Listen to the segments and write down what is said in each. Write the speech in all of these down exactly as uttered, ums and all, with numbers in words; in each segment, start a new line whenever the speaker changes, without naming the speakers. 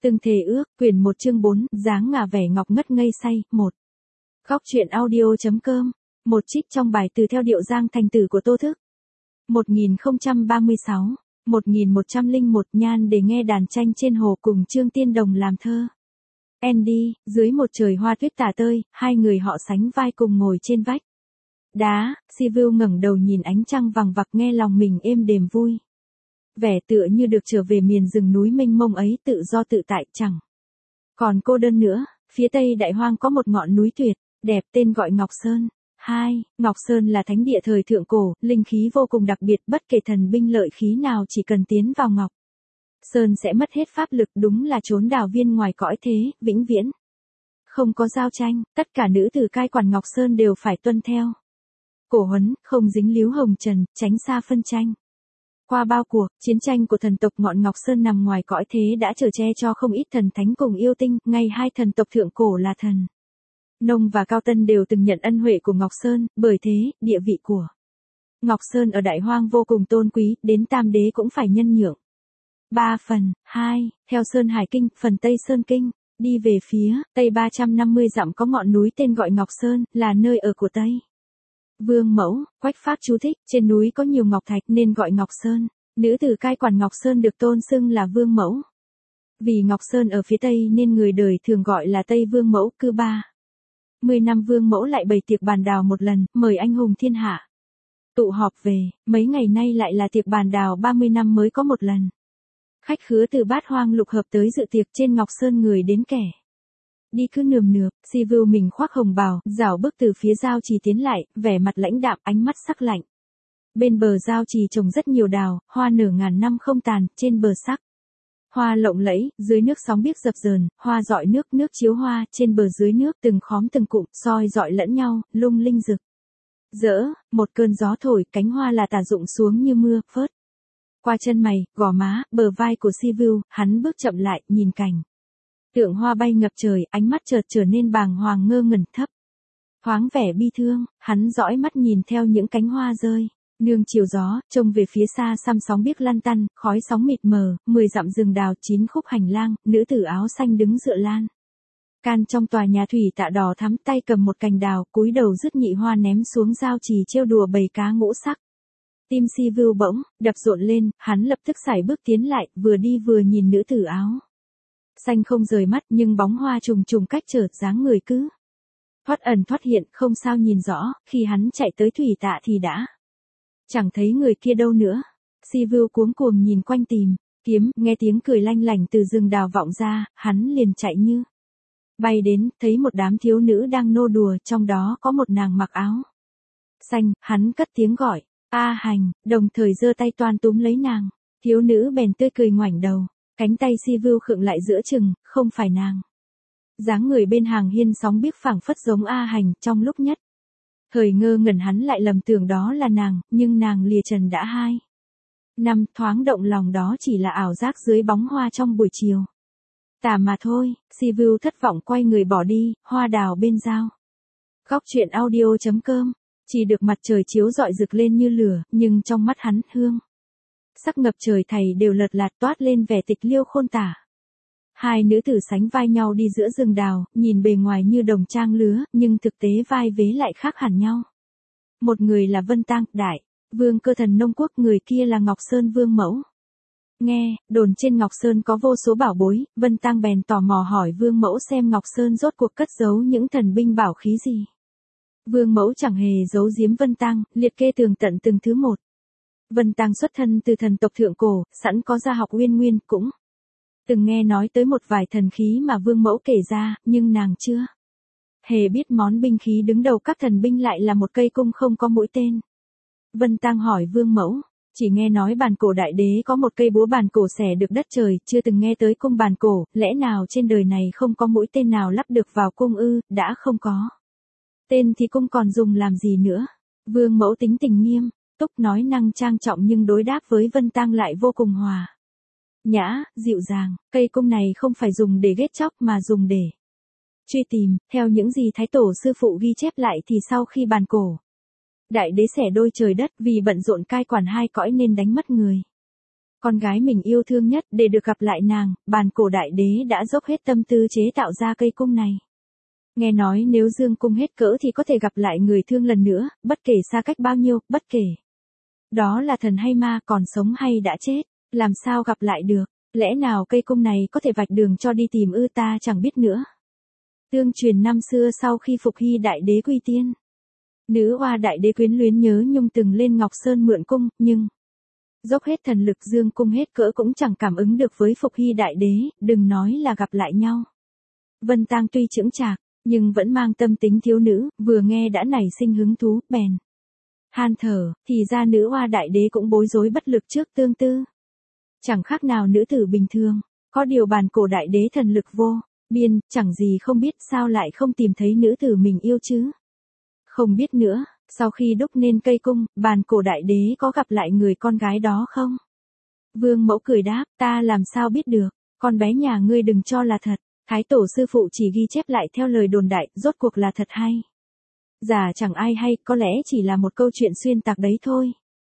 Từng thề ước, quyển một chương bốn, dáng ngả vẻ ngọc ngất ngây say, một. Góc truyện audio.com, một trích trong bài từ theo điệu Giang Thành Tử của Tô Thức. một nghìn không trăm ba mươi sáu, một nghìn một trăm lẻ một Nhan để nghe đàn tranh trên hồ cùng Trương Tiên Đồng làm thơ. Andy, dưới một trời hoa tuyết tả tơi, hai người họ sánh vai cùng ngồi trên vách đá, Sivu ngẩng đầu nhìn ánh trăng vằng vặc nghe lòng mình êm đềm vui. Vẻ tựa như được trở về miền rừng núi mênh mông ấy tự do tự tại chẳng. Còn cô đơn nữa, phía tây đại hoang có một ngọn núi tuyệt, đẹp tên gọi Ngọc Sơn. Hai, Ngọc Sơn là thánh địa thời thượng cổ, linh khí vô cùng đặc biệt, bất kể thần binh lợi khí nào chỉ cần tiến vào Ngọc Sơn sẽ mất hết pháp lực, đúng là chốn đào viên ngoài cõi thế, vĩnh viễn. Không có giao tranh, tất cả nữ tử cai quản Ngọc Sơn đều phải tuân theo cổ huấn, không dính líu hồng trần, tránh xa phân tranh. Qua bao cuộc, chiến tranh của thần tộc ngọn Ngọc Sơn nằm ngoài cõi thế đã chở che cho không ít thần thánh cùng yêu tinh, ngay hai thần tộc thượng cổ là thần Nông và Cao Tân đều từng nhận ân huệ của Ngọc Sơn, bởi thế, địa vị của Ngọc Sơn ở Đại Hoang vô cùng tôn quý, đến Tam Đế cũng phải nhân nhượng. Ba phần, hai, theo Sơn Hải Kinh, phần Tây Sơn Kinh, đi về phía Tây ba trăm năm mươi dặm có ngọn núi tên gọi Ngọc Sơn, là nơi ở của Tây Vương Mẫu. Quách Phác chú thích, trên núi có nhiều ngọc thạch nên gọi Ngọc Sơn, nữ tử cai quản Ngọc Sơn được tôn xưng là Vương Mẫu. Vì Ngọc Sơn ở phía Tây nên người đời thường gọi là Tây Vương Mẫu. Cứ ba mươi năm Vương Mẫu lại bày tiệc bàn đào một lần, mời anh hùng thiên hạ tụ họp về, mấy ngày nay lại là tiệc bàn đào ba mươi năm mới có một lần. Khách khứa từ bát hoang lục hợp tới dự tiệc, trên Ngọc Sơn người đến kẻ đi cứ nườm nượp. Sivu mình khoác hồng bào, rảo bước từ phía giao trì tiến lại, vẻ mặt lãnh đạm, ánh mắt sắc lạnh. Bên bờ giao trì trồng rất nhiều đào, hoa nở ngàn năm không tàn, trên bờ sắc hoa lộng lẫy, dưới nước sóng biếc dập dờn, hoa dọi nước, nước chiếu hoa, trên bờ dưới nước từng khóm từng cụm, soi dọi lẫn nhau, lung linh rực rỡ. Một cơn gió thổi, cánh hoa là tả rụng xuống như mưa, phớt qua chân mày, gò má, bờ vai của Sivu. Hắn bước chậm lại, nhìn cảnh tượng hoa bay ngập trời, ánh mắt chợt trở nên bàng hoàng ngơ ngẩn, thấp thoáng vẻ bi thương. Hắn dõi mắt nhìn theo những cánh hoa rơi nương chiều gió, trông về phía xa xăm sóng biếc lăn tăn, khói sóng mịt mờ, mười dặm rừng đào, chín khúc hành lang, nữ tử áo xanh đứng dựa lan can trong tòa nhà thủy tạ đỏ thắm, tay cầm một cành đào, cúi đầu dứt nhị hoa ném xuống giao trì trêu đùa bầy cá ngũ sắc. Tim Sivu bỗng đập rộn lên, hắn lập tức sải bước tiến lại, vừa đi vừa nhìn nữ tử áo xanh không rời mắt, nhưng bóng hoa trùng trùng cách trở, dáng người cứ thoát ẩn thoát hiện, không sao nhìn rõ. Khi hắn chạy tới thủy tạ thì đã chẳng thấy người kia đâu nữa. Sivu cuống cuồng nhìn quanh tìm kiếm, nghe tiếng cười lanh lảnh từ rừng đào vọng ra, hắn liền chạy như bay đến, thấy một đám thiếu nữ đang nô đùa, trong đó có một nàng mặc áo xanh. Hắn cất tiếng gọi A Hành, đồng thời giơ tay toan túm lấy nàng. Thiếu nữ bèn tươi cười ngoảnh đầu, cánh tay Sivu khựng lại giữa chừng, không phải nàng. Dáng người bên hàng hiên sóng biếc phảng phất giống A Hành. Trong lúc nhất thời ngơ ngẩn hắn lại lầm tưởng đó là nàng, nhưng nàng lìa trần đã hai năm, thoáng động lòng đó chỉ là ảo giác dưới bóng hoa trong buổi chiều tà mà thôi. Sivu thất vọng quay người bỏ đi. Hoa đào bên giao. Góc truyện audio.com, chỉ được mặt trời chiếu rọi rực lên như lửa, nhưng trong mắt hắn, hương sắc ngập trời thảy đều lật lạt, toát lên vẻ tịch liêu khôn tả. Hai nữ tử sánh vai nhau đi giữa rừng đào, nhìn bề ngoài như đồng trang lứa, nhưng thực tế vai vế lại khác hẳn nhau. Một người là Vân Tang, đại vương cơ thần nông quốc, người kia là Ngọc Sơn Vương Mẫu. Nghe đồn trên Ngọc Sơn có vô số bảo bối, Vân Tang bèn tò mò hỏi Vương Mẫu xem Ngọc Sơn rốt cuộc cất giấu những thần binh bảo khí gì. Vương Mẫu chẳng hề giấu giếm Vân Tang, liệt kê tường tận từng thứ một. Vân Tang xuất thân từ thần tộc thượng cổ, sẵn có gia học uyên nguyên, cũng từng nghe nói tới một vài thần khí mà Vương Mẫu kể ra, nhưng nàng chưa hề biết món binh khí đứng đầu các thần binh lại là một cây cung không có mũi tên. Vân Tang hỏi Vương Mẫu, chỉ nghe nói bàn cổ đại đế có một cây búa bàn cổ xẻ được đất trời, chưa từng nghe tới cung bàn cổ, lẽ nào trên đời này không có mũi tên nào lắp được vào cung ư? Đã không có tên thì cung còn dùng làm gì nữa? Vương Mẫu tính tình nghiêm túc, nói năng trang trọng nhưng đối đáp với Vân Tang lại vô cùng hòa nhã, dịu dàng. Cây cung này không phải dùng để ghét chóc mà dùng để truy tìm. Theo những gì thái tổ sư phụ ghi chép lại thì sau khi bàn cổ đại đế xẻ đôi trời đất, vì bận rộn cai quản hai cõi nên đánh mất người con gái mình yêu thương nhất, để được gặp lại nàng, bàn cổ đại đế đã dốc hết tâm tư chế tạo ra cây cung này. Nghe nói nếu dương cung hết cỡ thì có thể gặp lại người thương lần nữa, bất kể xa cách bao nhiêu, bất kể đó là thần hay ma, còn sống hay đã chết, làm sao gặp lại được, lẽ nào cây cung này có thể vạch đường cho đi tìm ư, ta chẳng biết nữa. Tương truyền năm xưa sau khi Phục Hy đại đế quy tiên, nữ oa đại đế quyến luyến nhớ nhung từng lên Ngọc Sơn mượn cung, nhưng dốc hết thần lực dương cung hết cỡ cũng chẳng cảm ứng được với Phục Hy đại đế, đừng nói là gặp lại nhau. Vân Tang tuy chững chạc, nhưng vẫn mang tâm tính thiếu nữ, vừa nghe đã nảy sinh hứng thú, bèn han thở, thì ra nữ oa đại đế cũng bối rối bất lực trước tương tư. Chẳng khác nào nữ tử bình thường, có điều bàn cổ đại đế thần lực vô biên, chẳng gì không biết, sao lại không tìm thấy nữ tử mình yêu chứ. Không biết nữa, sau khi đúc nên cây cung, bàn cổ đại đế có gặp lại người con gái đó không? Vương mẫu cười đáp, ta làm sao biết được, con bé nhà ngươi đừng cho là thật, thái tổ sư phụ chỉ ghi chép lại theo lời đồn đại, rốt cuộc là thật hay giả chẳng ai hay, có lẽ chỉ là một câu chuyện xuyên tạc đấy thôi.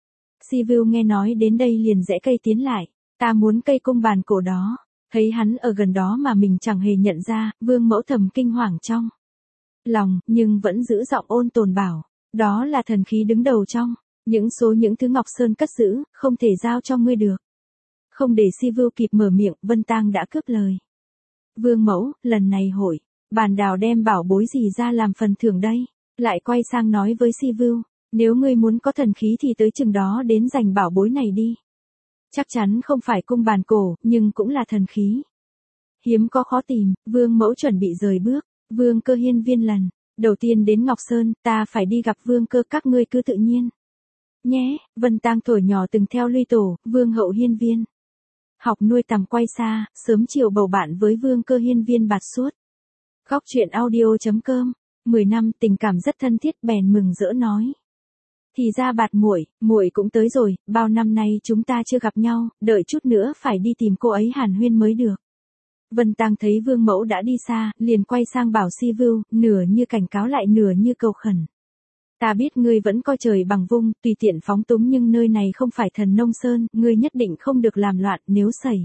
Sivu nghe nói đến đây liền rẽ cây tiến lại, ta muốn cây cung bàn cổ đó. Thấy hắn ở gần đó mà mình chẳng hề nhận ra, vương mẫu thầm kinh hoàng trong lòng, nhưng vẫn giữ giọng ôn tồn bảo, đó là thần khí đứng đầu trong những số những thứ Ngọc Sơn cất giữ, không thể giao cho ngươi được. Không để Sivu kịp mở miệng, Vân Tang đã cướp lời. Vương mẫu, lần này hội bàn đào đem bảo bối gì ra làm phần thưởng đây? Lại quay sang nói với Sivu, nếu ngươi muốn có thần khí thì tới chừng đó đến giành bảo bối này đi. Chắc chắn không phải cung bàn cổ, nhưng cũng là thần khí. Hiếm có khó tìm, vương mẫu chuẩn bị rời bước. Vương Cơ Hiên Viên lần đầu tiên đến Ngọc Sơn, ta phải đi gặp Vương Cơ, các ngươi cứ tự nhiên nhé. Vân Tang thổi nhỏ từng theo Luy Tổ, Vương Hậu Hiên Viên. Học nuôi tầm quay xa, sớm chiều bầu bạn với Vương Cơ Hiên Viên bạt suốt. Góc truyện audio chấm com. Mười năm tình cảm rất thân thiết, bèn mừng rỡ nói. Thì ra bạt muội, muội cũng tới rồi, bao năm nay chúng ta chưa gặp nhau, đợi chút nữa phải đi tìm cô ấy hàn huyên mới được. Vân Tang thấy vương mẫu đã đi xa, liền quay sang bảo Sivu, nửa như cảnh cáo lại nửa như cầu khẩn. Ta biết ngươi vẫn coi trời bằng vung, tùy tiện phóng túng, nhưng nơi này không phải Thần Nông Sơn, ngươi nhất định không được làm loạn, nếu xảy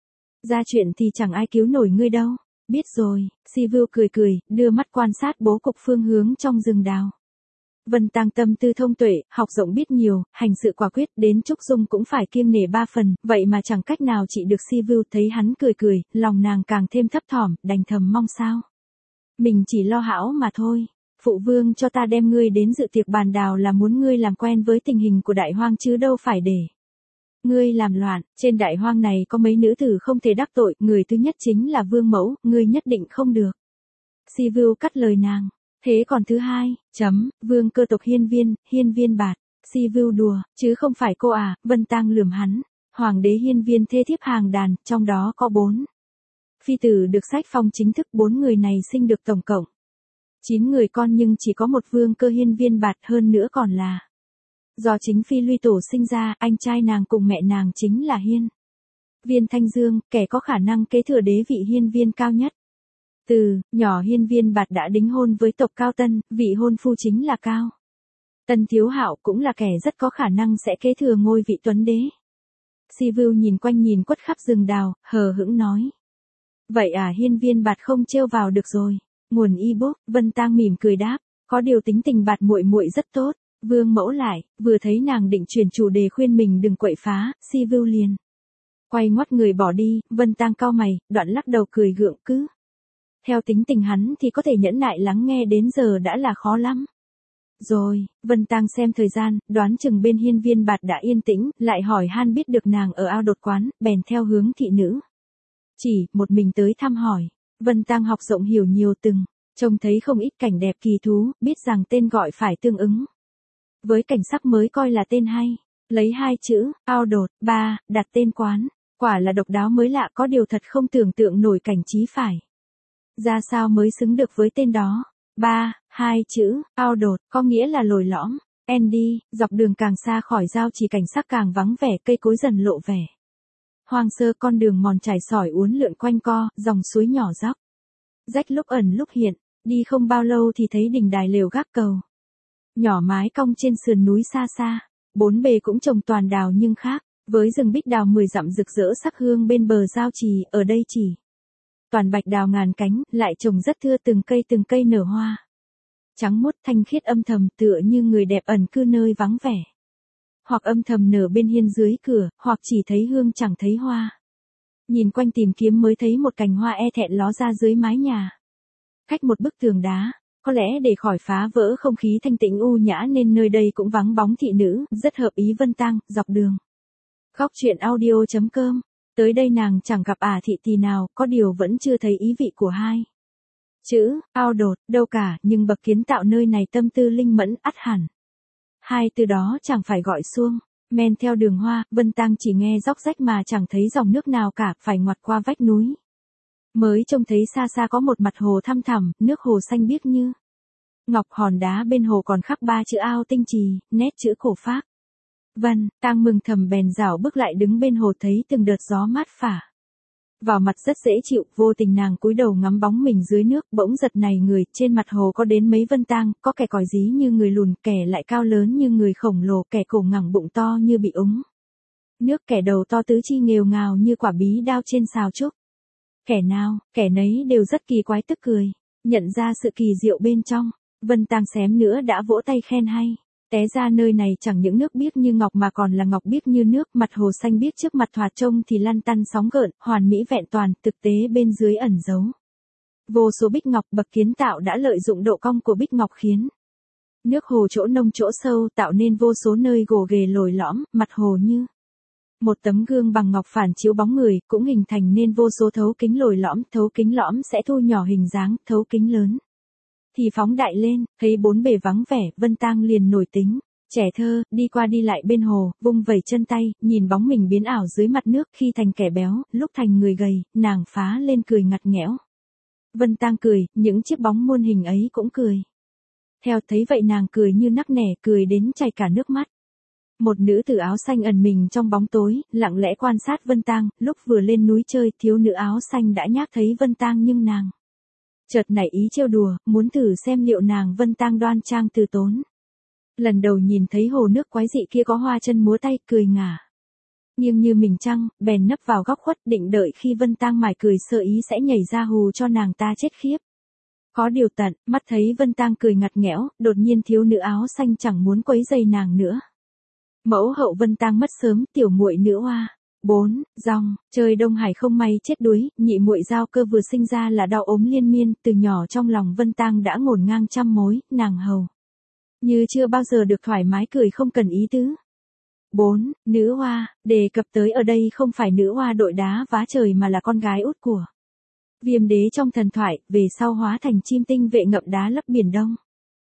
ra chuyện thì chẳng ai cứu nổi ngươi đâu. Biết rồi, Sivu cười cười, đưa mắt quan sát bố cục phương hướng trong rừng đào. Vân Tang tâm tư thông tuệ, học rộng biết nhiều, hành sự quả quyết, đến Trúc Dung cũng phải kiêng nể ba phần, vậy mà chẳng cách nào trị được Sivu. Thấy hắn cười cười, lòng nàng càng thêm thấp thỏm, đành thầm mong sao mình chỉ lo hão mà thôi. Phụ vương cho ta đem ngươi đến dự tiệc bàn đào là muốn ngươi làm quen với tình hình của đại hoang chứ đâu phải để ngươi làm loạn. Trên đại hoang này có mấy nữ tử không thể đắc tội, người thứ nhất chính là vương mẫu, ngươi nhất định không được. Sivu cắt lời nàng. Thế còn thứ hai, chấm, Vương Cơ tộc Hiên Viên, Hiên Viên bạt. Sivu đùa, chứ không phải cô à. Vân Tang lườm hắn. Hoàng đế Hiên Viên thê thiếp hàng đàn, trong đó có bốn phi tử được sách phong chính thức, bốn người này sinh được tổng cộng chín người con, nhưng chỉ có một Vương Cơ Hiên Viên bạt, hơn nữa còn là do chính phi Luy Tổ sinh ra. Anh trai nàng cùng mẹ nàng chính là Hiên Viên Thanh Dương, kẻ có khả năng kế thừa đế vị Hiên Viên cao nhất. Từ nhỏ Hiên Viên bạt đã đính hôn với tộc Cao Tân, vị hôn phu chính là Cao Tân Thiếu Hạo, cũng là kẻ rất có khả năng sẽ kế thừa ngôi vị tuấn đế. Sivu nhìn quanh nhìn quất khắp rừng đào, hờ hững nói. Vậy à, Hiên Viên bạt không trêu vào được rồi. Nguồn ebook. Vân Tang mỉm cười đáp, có điều tính tình bạt muội muội rất tốt. Vương mẫu lại, vừa thấy nàng định chuyển chủ đề khuyên mình đừng quậy phá, Sivu liền quay ngoắt người bỏ đi. Vân Tang cau mày, đoạn lắc đầu cười gượng, cứ theo tính tình hắn thì có thể nhẫn nại lắng nghe đến giờ đã là khó lắm rồi. Vân Tang xem thời gian, đoán chừng bên Hiên Viên bạt đã yên tĩnh, lại hỏi han biết được nàng ở ao đột quán, bèn theo hướng thị nữ chỉ một mình tới thăm hỏi. Vân Tang học rộng hiểu nhiều, từng trông thấy không ít cảnh đẹp kỳ thú, biết rằng tên gọi phải tương ứng với cảnh sắc mới coi là tên hay. Lấy hai chữ ao đột ba đặt tên quán, quả là độc đáo mới lạ, có điều thật không tưởng tượng nổi cảnh trí phải ra sao mới xứng được với tên đó. Ba, hai chữ ao đột có nghĩa là lồi lõm. Andy, dọc đường càng xa khỏi giao chỉ cảnh sắc càng vắng vẻ, cây cối dần lộ vẻ hoang sơ, con đường mòn trải sỏi uốn lượn quanh co, dòng suối nhỏ dốc rách lúc ẩn lúc hiện. Đi không bao lâu thì thấy đỉnh đài lều gác cầu nhỏ mái cong trên sườn núi xa xa, bốn bề cũng trồng toàn đào nhưng khác Với rừng bích đào mười dặm rực rỡ sắc hương bên bờ giao trì, ở đây chỉ toàn bạch đào ngàn cánh, lại trồng rất thưa từng cây từng cây nở hoa. Trắng muốt thanh khiết âm thầm tựa như người đẹp ẩn cư nơi vắng vẻ. Hoặc âm thầm nở bên hiên dưới cửa, hoặc chỉ thấy hương chẳng thấy hoa. Nhìn quanh tìm kiếm mới thấy một cành hoa e thẹn ló ra dưới mái nhà. Cách một bức tường đá, có lẽ để khỏi phá vỡ không khí thanh tĩnh u nhã nên nơi đây cũng vắng bóng thị nữ, rất hợp ý Vân Tang, dọc đường. Góc truyện audio chấm com. Tới đây nàng chẳng gặp ả thị tỳ nào, có điều vẫn chưa thấy ý vị của hai chữ ao đột đâu cả, nhưng bậc kiến tạo nơi này tâm tư linh mẫn ắt hẳn. Hai từ đó chẳng phải gọi xuông, men theo đường hoa, Vân Tang chỉ nghe róc rách mà chẳng thấy dòng nước nào cả, phải ngoặt qua vách núi. Mới trông thấy xa xa có một mặt hồ thăm thẳm, nước hồ xanh biếc như ngọc, hòn đá bên hồ còn khắc ba chữ ao tinh trì, nét chữ cổ Pháp. Vân Tang mừng thầm bèn rảo bước lại đứng bên hồ, thấy từng đợt gió mát phả vào mặt rất dễ chịu, vô tình nàng cúi đầu ngắm bóng mình dưới nước, bỗng giật nảy người, trên mặt hồ có đến mấy Vân Tang, có kẻ còi dí như người lùn, kẻ lại cao lớn như người khổng lồ, kẻ cổ ngẳng bụng to như bị úng nước, kẻ đầu to tứ chi nghều ngào như quả bí đao trên xào trúc. Kẻ nào, kẻ nấy đều rất kỳ quái tức cười, nhận ra sự kỳ diệu bên trong. Vân Tang xém nữa đã vỗ tay khen hay. Té ra nơi này chẳng những nước biếc như ngọc mà còn là ngọc biếc như nước, mặt hồ xanh biếc trước mặt thoạt trông thì lăn tăn sóng gợn, hoàn mỹ vẹn toàn, thực tế bên dưới ẩn giấu vô số bích ngọc. Bậc kiến tạo đã lợi dụng độ cong của bích ngọc khiến nước hồ chỗ nông chỗ sâu, tạo nên vô số nơi gồ ghề lồi lõm, mặt hồ như một tấm gương bằng ngọc phản chiếu bóng người, cũng hình thành nên vô số thấu kính lồi lõm, thấu kính lõm sẽ thu nhỏ hình dáng, thấu kính lớn thì phóng đại lên. Thấy bốn bề vắng vẻ, Vân Tang liền nổi tính trẻ thơ, đi qua đi lại bên hồ, vung vẩy chân tay, nhìn bóng mình biến ảo dưới mặt nước, khi thành kẻ béo, lúc thành người gầy, nàng phá lên cười ngặt nghẽo. Vân Tang cười, những chiếc bóng muôn hình ấy cũng cười theo, thấy vậy nàng cười như nắc nẻ, cười đến chảy cả nước mắt. Một nữ tử áo xanh ẩn mình trong bóng tối, lặng lẽ quan sát Vân Tang. Lúc vừa lên núi chơi, thiếu nữ áo xanh đã nhác thấy Vân Tang nhưng nàng chợt nảy ý trêu đùa, muốn thử xem liệu nàng Vân Tang đoan trang từ tốn. Lần đầu nhìn thấy hồ nước quái dị kia có hoa chân múa tay, cười ngả nghiêng như mình trăng, bèn nấp vào góc khuất, định đợi khi Vân Tang mải cười sơ ý sẽ nhảy ra hù cho nàng ta chết khiếp. Có điều tận mắt thấy Vân Tang cười ngặt nghẽo, đột nhiên thiếu nữ áo xanh chẳng muốn quấy rầy nàng nữa. Mẫu hậu Vân Tang mất sớm, tiểu muội nữ hoa. bốn. Dòng, trời Đông Hải không may chết đuối, nhị muội Giao Cơ vừa sinh ra là đau ốm liên miên, từ nhỏ trong lòng Vân Tang đã ngổn ngang trăm mối, nàng hầu như chưa bao giờ được thoải mái cười không cần ý tứ. bốn. Nữ hoa, đề cập tới ở đây không phải nữ hoa đội đá vá trời mà là con gái út của Viêm đế trong thần thoại, về sau hóa thành chim tinh vệ ngậm đá lấp biển Đông.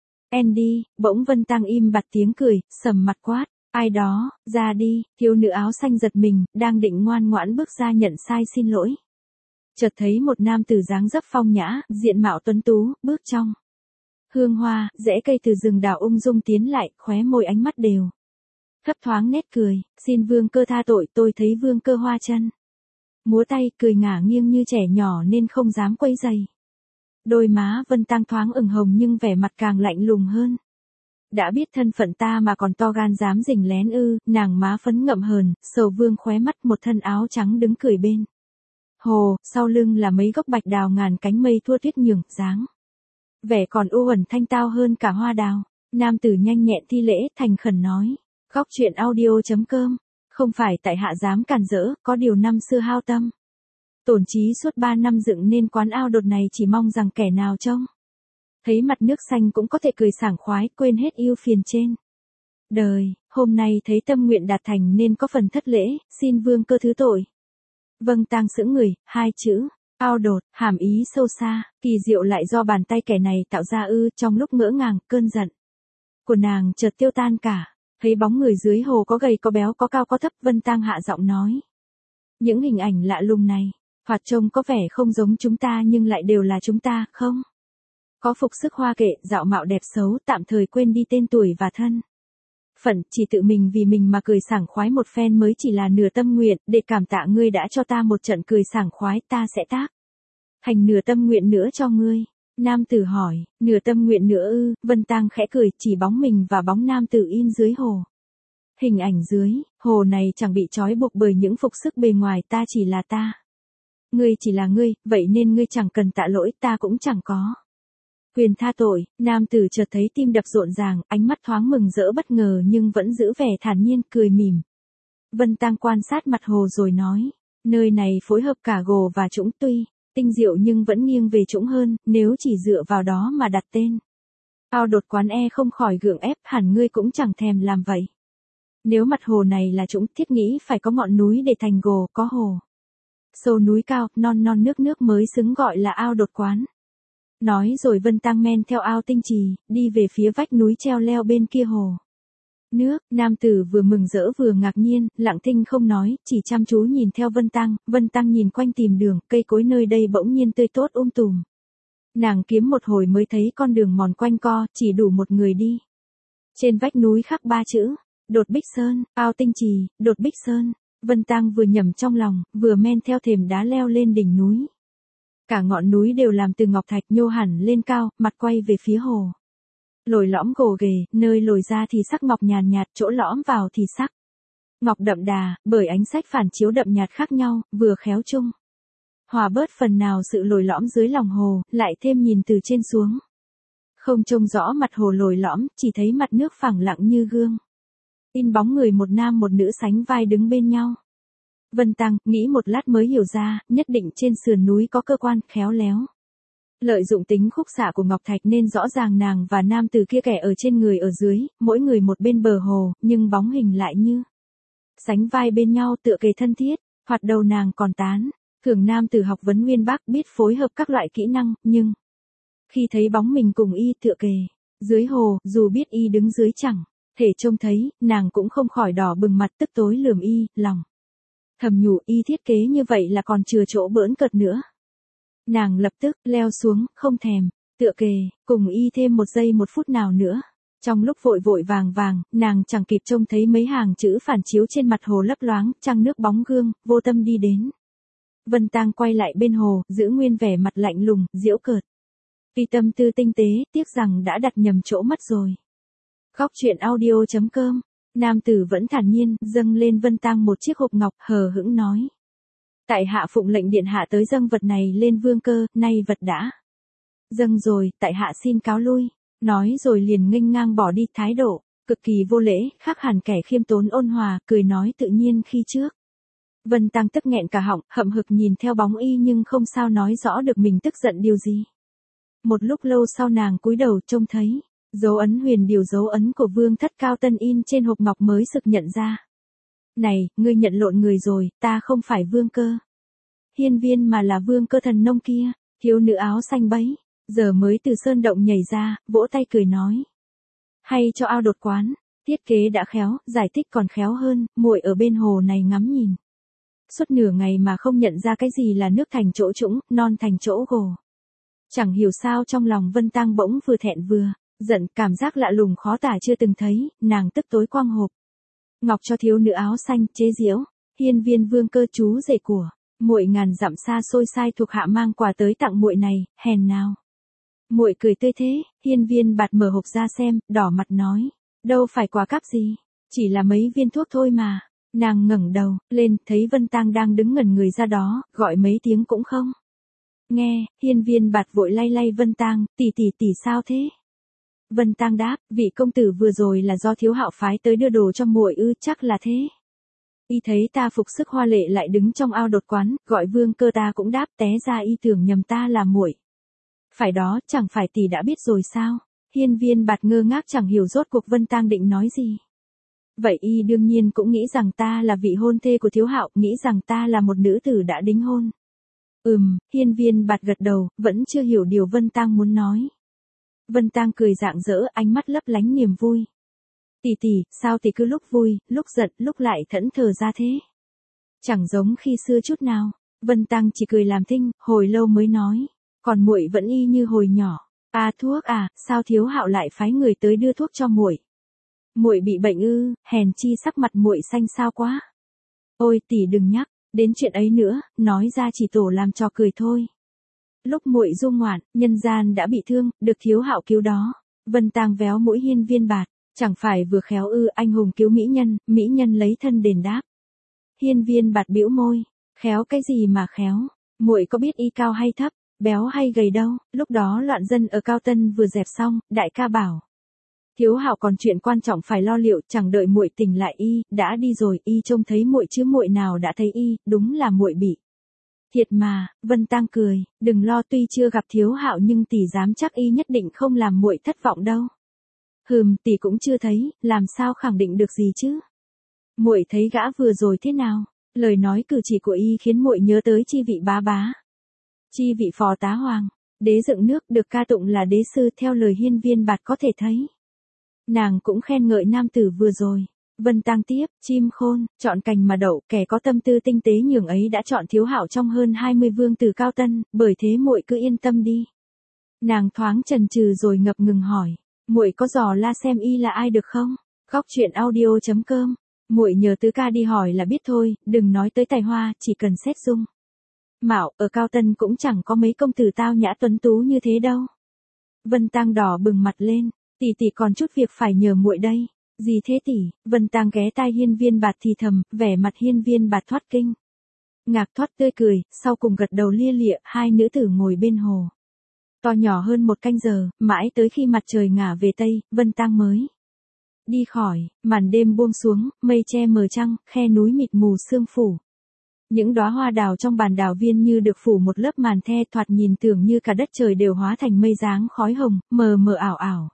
Andy, bỗng Vân Tang im bặt tiếng cười, sầm mặt quát. Ai đó, ra đi. Thiếu nữ áo xanh giật mình, đang định ngoan ngoãn bước ra nhận sai xin lỗi. Chợt thấy một nam tử dáng dấp phong nhã, diện mạo tuấn tú, bước trong hương hoa, rễ cây từ rừng đào ung dung tiến lại, khóe môi ánh mắt đều thấp thoáng nét cười. Xin vương cơ tha tội, tôi thấy vương cơ hoa chân múa tay, cười ngả nghiêng như trẻ nhỏ nên không dám quấy giày. Đôi má Vân Tang thoáng ửng hồng nhưng vẻ mặt càng lạnh lùng hơn. Đã biết thân phận ta mà còn to gan dám rình lén ư? Nàng má phấn ngậm hờn, sầu vương khóe mắt, một thân áo trắng đứng cười bên hồ, sau lưng là mấy gốc bạch đào ngàn cánh mây thua tuyết nhường, dáng vẻ còn u uẩn thanh tao hơn cả hoa đào. Nam tử nhanh nhẹn thi lễ, thành khẩn nói. Góc truyện audio chấm com. Không phải tại hạ dám cản rỡ, có điều năm xưa hao tâm tổn trí suốt ba năm dựng nên quán ao đột này, chỉ mong rằng kẻ nào trông thấy mặt nước xanh cũng có thể cười sảng khoái, quên hết ưu phiền trên đời. Hôm nay thấy tâm nguyện đạt thành nên có phần thất lễ, xin vương cơ thứ tội. Vâng. Tang sững người, hai chữ ao đột, hàm ý sâu xa, kỳ diệu lại do bàn tay kẻ này tạo ra ư? Trong lúc ngỡ ngàng, cơn giận của nàng chợt tiêu tan cả. Thấy bóng người dưới hồ có gầy có béo, có cao có thấp, Vân Tang hạ giọng nói. Những hình ảnh lạ lùng này, thoạt trông có vẻ không giống chúng ta nhưng lại đều là chúng ta, không? Có phục sức hoa kệ, dạo mạo đẹp xấu, tạm thời quên đi tên tuổi và thân phận, chỉ tự mình vì mình mà cười sảng khoái một phen mới chỉ là nửa tâm nguyện. Để cảm tạ ngươi đã cho ta một trận cười sảng khoái, ta sẽ tác thành nửa tâm nguyện nữa cho ngươi. Nam tử hỏi, nửa tâm nguyện nữa ư? Vân Tang khẽ cười, chỉ bóng mình và bóng nam tử in dưới hồ. Hình ảnh dưới, hồ này chẳng bị trói buộc bởi những phục sức bề ngoài, ta chỉ là ta. Ngươi chỉ là ngươi, vậy nên ngươi chẳng cần tạ lỗi, ta cũng chẳng có quyền tha tội. Nam tử chợt thấy tim đập rộn ràng, ánh mắt thoáng mừng rỡ bất ngờ nhưng vẫn giữ vẻ thản nhiên, cười mỉm. Vân Tăng quan sát mặt hồ rồi nói, nơi này phối hợp cả gồ và trũng, tuy tinh diệu nhưng vẫn nghiêng về trũng hơn, nếu chỉ dựa vào đó mà đặt tên ao đột quán e không khỏi gượng ép, hẳn ngươi cũng chẳng thèm làm vậy. Nếu mặt hồ này là trũng, thiết nghĩ phải có ngọn núi để thành gồ, có hồ sâu núi cao, non non nước nước mới xứng gọi là ao đột quán. Nói rồi Vân Tăng men theo ao tinh trì, đi về phía vách núi treo leo bên kia hồ nước. Nam tử vừa mừng rỡ vừa ngạc nhiên, lặng thinh không nói, chỉ chăm chú nhìn theo Vân Tăng. Vân Tăng nhìn quanh tìm đường, cây cối nơi đây bỗng nhiên tươi tốt um tùm. Nàng kiếm một hồi mới thấy con đường mòn quanh co, chỉ đủ một người đi. Trên vách núi khắc ba chữ, Đột Bích Sơn, ao tinh trì, Đột Bích Sơn. Vân Tăng vừa nhẩm trong lòng, vừa men theo thềm đá leo lên đỉnh núi. Cả ngọn núi đều làm từ ngọc thạch, nhô hẳn lên cao, mặt quay về phía hồ. Lồi lõm gồ ghề, nơi lồi ra thì sắc ngọc nhàn nhạt, chỗ lõm vào thì sắc ngọc đậm đà, bởi ánh sách phản chiếu đậm nhạt khác nhau, vừa khéo chung hòa bớt phần nào sự lồi lõm dưới lòng hồ, lại thêm nhìn từ trên xuống. Không trông rõ mặt hồ lồi lõm, chỉ thấy mặt nước phẳng lặng như gương. In bóng người một nam một nữ sánh vai đứng bên nhau. Vân Tăng nghĩ một lát mới hiểu ra, nhất định trên sườn núi có cơ quan khéo léo. Lợi dụng tính khúc xạ của ngọc thạch nên rõ ràng nàng và nam tử kia kẻ ở trên người ở dưới, mỗi người một bên bờ hồ, nhưng bóng hình lại như sánh vai bên nhau, tựa kề thân thiết. Hoạt đầu nàng còn tán thưởng nam tử học vấn uyên bác, biết phối hợp các loại kỹ năng, nhưng khi thấy bóng mình cùng y tựa kề dưới hồ, dù biết y đứng dưới chẳng thể trông thấy, nàng cũng không khỏi đỏ bừng mặt, tức tối lườm y, lòng thầm nhủ y thiết kế như vậy là còn chừa chỗ bỡn cợt nữa. Nàng lập tức leo xuống, không thèm tựa kề cùng y thêm một giây một phút nào nữa. Trong lúc vội vội vàng vàng, nàng chẳng kịp trông thấy mấy hàng chữ phản chiếu trên mặt hồ lấp loáng, trăng nước bóng gương, vô tâm đi đến. Vân Tăng quay lại bên hồ, giữ nguyên vẻ mặt lạnh lùng, giễu cợt. Tuy tâm tư tinh tế, tiếc rằng đã đặt nhầm chỗ mất rồi. Góc truyện audio chấm com. Nam tử vẫn thản nhiên, dâng lên Vân Tăng một chiếc hộp ngọc, hờ hững nói. Tại hạ phụng lệnh điện hạ tới dâng vật này lên vương cơ, nay vật đã dâng rồi, tại hạ xin cáo lui. Nói rồi liền nghênh ngang bỏ đi, thái độ cực kỳ vô lễ, khác hẳn kẻ khiêm tốn ôn hòa, cười nói tự nhiên khi trước. Vân Tăng tức nghẹn cả họng, hậm hực nhìn theo bóng y nhưng không sao nói rõ được mình tức giận điều gì. Một lúc lâu sau nàng cúi đầu trông thấy dấu ấn huyền điều, dấu ấn của vương thất Cao Tân in trên hộp ngọc mới sực nhận ra. Này, ngươi nhận lộn người rồi, ta không phải Vương Cơ Hiên Viên mà là Vương Cơ Thần Nông kia. Thiếu nữ áo xanh bấy giờ mới từ sơn động nhảy ra, vỗ tay cười nói. Hay cho ao đột quán, thiết kế đã khéo, giải thích còn khéo hơn, muội ở bên hồ này ngắm nhìn suốt nửa ngày mà không nhận ra cái gì là nước thành chỗ trũng, non thành chỗ gồ. Chẳng hiểu sao trong lòng Vân Tăng bỗng vừa thẹn vừa giận, cảm giác lạ lùng khó tả chưa từng thấy, nàng tức tối quăng hộp ngọc cho thiếu nữ áo xanh, chế giễu. Hiên Viên Vương Cơ chú rể của muội ngàn dặm xa xôi sai thuộc hạ mang quà tới tặng muội này, hèn nào. Muội cười tươi thế. Hiên Viên bạt mở hộp ra xem, đỏ mặt nói, đâu phải quà cáp gì, chỉ là mấy viên thuốc thôi mà. Nàng ngẩng đầu lên, thấy Vân Tăng đang đứng ngẩn người ra đó, gọi mấy tiếng cũng không nghe. Hiên Viên bạt vội lay lay Vân Tăng, tỷ tỷ tỷ sao thế? Vân Tăng đáp, vị công tử vừa rồi là do thiếu hạo phái tới đưa đồ cho muội ư? Chắc là thế. Y thấy ta phục sức hoa lệ lại đứng trong ao đột quán, gọi Vương Cơ, ta cũng đáp, té ra y tưởng nhầm ta là muội. Phải đó, chẳng phải tỷ đã biết rồi sao? Hiên Viên bạt ngơ ngác chẳng hiểu rốt cuộc Vân Tăng định nói gì. Vậy y đương nhiên cũng nghĩ rằng ta là vị hôn thê của thiếu hạo, nghĩ rằng ta là một nữ tử đã đính hôn. Ừm, Hiên Viên bạt gật đầu, vẫn chưa hiểu điều Vân Tăng muốn nói. Vân Tăng cười rạng rỡ, ánh mắt lấp lánh niềm vui. Tỷ tỷ, sao tỷ cứ lúc vui, lúc giận, lúc lại thẫn thờ ra thế? Chẳng giống khi xưa chút nào. Vân Tăng chỉ cười làm thinh, hồi lâu mới nói, còn muội vẫn y như hồi nhỏ. À thuốc à, sao thiếu hạo lại phái người tới đưa thuốc cho muội? Muội bị bệnh ư? Hèn chi sắc mặt muội xanh xao quá. Ôi tỷ đừng nhắc đến chuyện ấy nữa, nói ra chỉ tổ làm trò cười thôi. Lúc muội du ngoạn, nhân gian đã bị thương, được thiếu hạo cứu đó. Vân Tăng véo mũi Hiên Viên bạt, Chẳng phải vừa khéo ư, anh hùng cứu mỹ nhân, mỹ nhân lấy thân đền đáp. Hiên Viên bạt bĩu môi, khéo cái gì mà khéo, muội có biết y cao hay thấp, béo hay gầy đâu. Lúc đó loạn dân ở Cao Tân vừa dẹp xong, đại ca bảo: Thiếu Hạo còn chuyện quan trọng phải lo liệu, chẳng đợi muội tỉnh lại y đã đi rồi. Y trông thấy muội chứ muội nào đã thấy y, đúng là muội bị thiệt mà. Vân Tang cười, đừng lo, tuy chưa gặp Thiếu Hạo nhưng tỷ dám chắc y nhất định không làm muội thất vọng đâu. Hừm, tỷ cũng chưa thấy, làm sao khẳng định được gì chứ? Muội thấy gã vừa rồi thế nào? Lời nói cử chỉ của y khiến muội nhớ tới chi vị bá bá, chi vị phò tá hoàng, đế dựng nước, được ca tụng là đế sư theo lời Hiên Viên bạt có thể thấy. Nàng cũng khen ngợi nam tử vừa rồi. Vân Tang tiếp, chim khôn, chọn cành mà đậu, kẻ có tâm tư tinh tế nhường ấy đã chọn Thiếu Hạo trong hơn hai mươi vương tử Cao Tân, bởi thế muội cứ yên tâm đi. Nàng thoáng chần chừ rồi ngập ngừng hỏi, muội có dò la xem y là ai được không? Góc truyện audio chấm com. Muội nhờ tứ ca đi hỏi là biết thôi, đừng nói tới tài hoa, chỉ cần xét dung mạo, ở Cao Tân cũng chẳng có mấy công tử tao nhã tuấn tú như thế đâu. Vân Tang đỏ bừng mặt lên, tỷ tỷ còn chút việc phải nhờ muội đây. Gì thế tỷ? Vân Tang ghé tai Hiên Viên bạt thì thầm, vẻ mặt Hiên Viên bạt thoát kinh ngạc thoát tươi cười, sau cùng gật đầu lia lịa. Hai nữ tử ngồi bên hồ to nhỏ hơn một canh giờ, mãi tới khi mặt trời ngả về tây, Vân Tang mới đi khỏi. Màn đêm buông xuống, mây che mờ trăng, khe núi mịt mù sương phủ. Những đóa hoa đào trong bàn đào viên như được phủ một lớp màn the, thoạt nhìn tưởng như cả đất trời đều hóa thành mây dáng khói hồng, mờ mờ ảo ảo.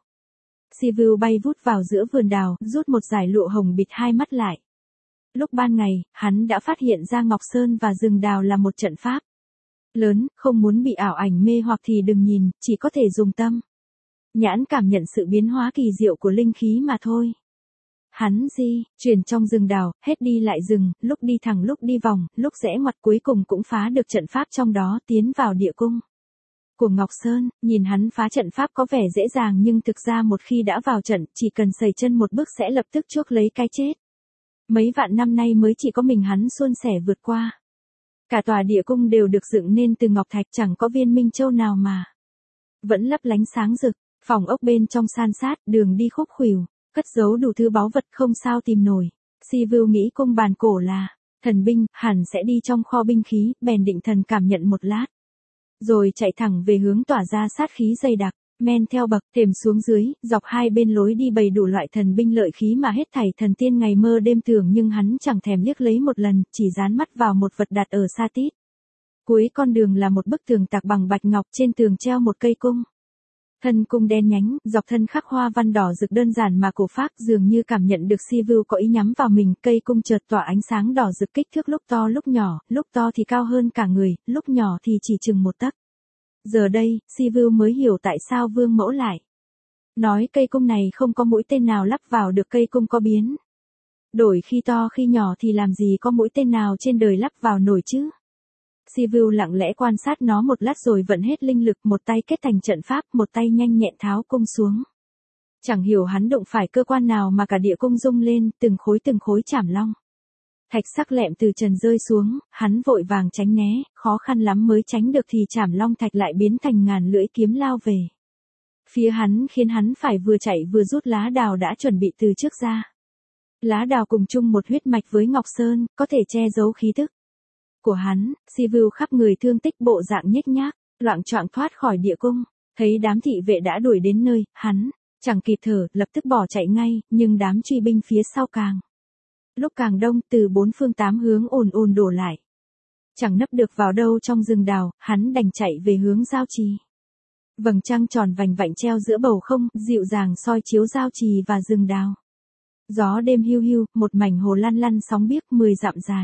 Sivu bay vút vào giữa vườn đào, rút một dải lụa hồng bịt hai mắt lại. Lúc ban ngày, hắn đã phát hiện ra Ngọc Sơn và rừng đào là một trận pháp lớn, không muốn bị ảo ảnh mê hoặc thì đừng nhìn, chỉ có thể dùng tâm nhãn cảm nhận sự biến hóa kỳ diệu của linh khí mà thôi. Hắn di chuyển trong rừng đào, hết đi lại rừng, lúc đi thẳng lúc đi vòng, lúc rẽ ngoặt, cuối cùng cũng phá được trận pháp trong đó, tiến vào địa cung của Ngọc Sơn. Nhìn hắn phá trận pháp có vẻ dễ dàng nhưng thực ra một khi đã vào trận, chỉ cần sẩy chân một bước sẽ lập tức chuốc lấy cái chết. Mấy vạn năm nay mới chỉ có mình hắn suôn sẻ vượt qua. Cả tòa địa cung đều được dựng nên từ ngọc thạch, chẳng có viên minh châu nào mà vẫn lấp lánh sáng rực. Phòng ốc bên trong san sát, đường đi khúc khuỷu, cất giấu đủ thứ báu vật không sao tìm nổi. Sivu nghĩ cung bàn cổ là thần binh, hẳn sẽ đi trong kho binh khí, bèn định thần cảm nhận một lát, rồi chạy thẳng về hướng tỏa ra sát khí dày đặc, men theo bậc thềm xuống dưới, dọc hai bên lối đi bày đủ loại thần binh lợi khí mà hết thảy thần tiên ngày mơ đêm tưởng, nhưng hắn chẳng thèm liếc lấy một lần, chỉ dán mắt vào một vật đặt ở xa tít. Cuối con đường là một bức tường tạc bằng bạch ngọc, trên tường treo một cây cung. Thân cung đen nhánh, dọc thân khắc hoa văn đỏ rực đơn giản mà cổ phác, dường như cảm nhận được Sivu có ý nhắm vào mình. Cây cung chợt tỏa ánh sáng đỏ rực, kích thước lúc to lúc nhỏ, lúc to thì cao hơn cả người, lúc nhỏ thì chỉ chừng một tấc. Giờ đây, Sivu mới hiểu tại sao Vương Mẫu lại nói cây cung này không có mũi tên nào lắp vào được. Cây cung có biến đổi khi to khi nhỏ thì làm gì có mũi tên nào trên đời lắp vào nổi chứ. Sivu lặng lẽ quan sát nó một lát rồi vận hết linh lực, một tay kết thành trận pháp, một tay nhanh nhẹn tháo cung xuống. Chẳng hiểu hắn đụng phải cơ quan nào mà cả địa cung rung lên, từng khối từng khối chảm long thạch sắc lẹm từ trần rơi xuống, hắn vội vàng tránh né, khó khăn lắm mới tránh được thì chảm long thạch lại biến thành ngàn lưỡi kiếm lao về phía hắn, khiến hắn phải vừa chạy vừa rút lá đào đã chuẩn bị từ trước ra. Lá đào cùng chung một huyết mạch với Ngọc Sơn, có thể che giấu khí tức của hắn. Sivu khắp người thương tích, bộ dạng nhếch nhác, loạng choạng thoát khỏi địa cung. Thấy đám thị vệ đã đuổi đến nơi, hắn chẳng kịp thở, lập tức bỏ chạy ngay, nhưng đám truy binh phía sau càng lúc càng đông, từ bốn phương tám hướng ồn ồn đổ lại. Chẳng nấp được vào đâu trong rừng đào, hắn đành chạy về hướng giao trì. Vầng trăng tròn vành vạnh treo giữa bầu không, dịu dàng soi chiếu giao trì và rừng đào. Gió đêm hiu hiu, một mảnh hồ lăn lăn sóng biếc mười dặm dài.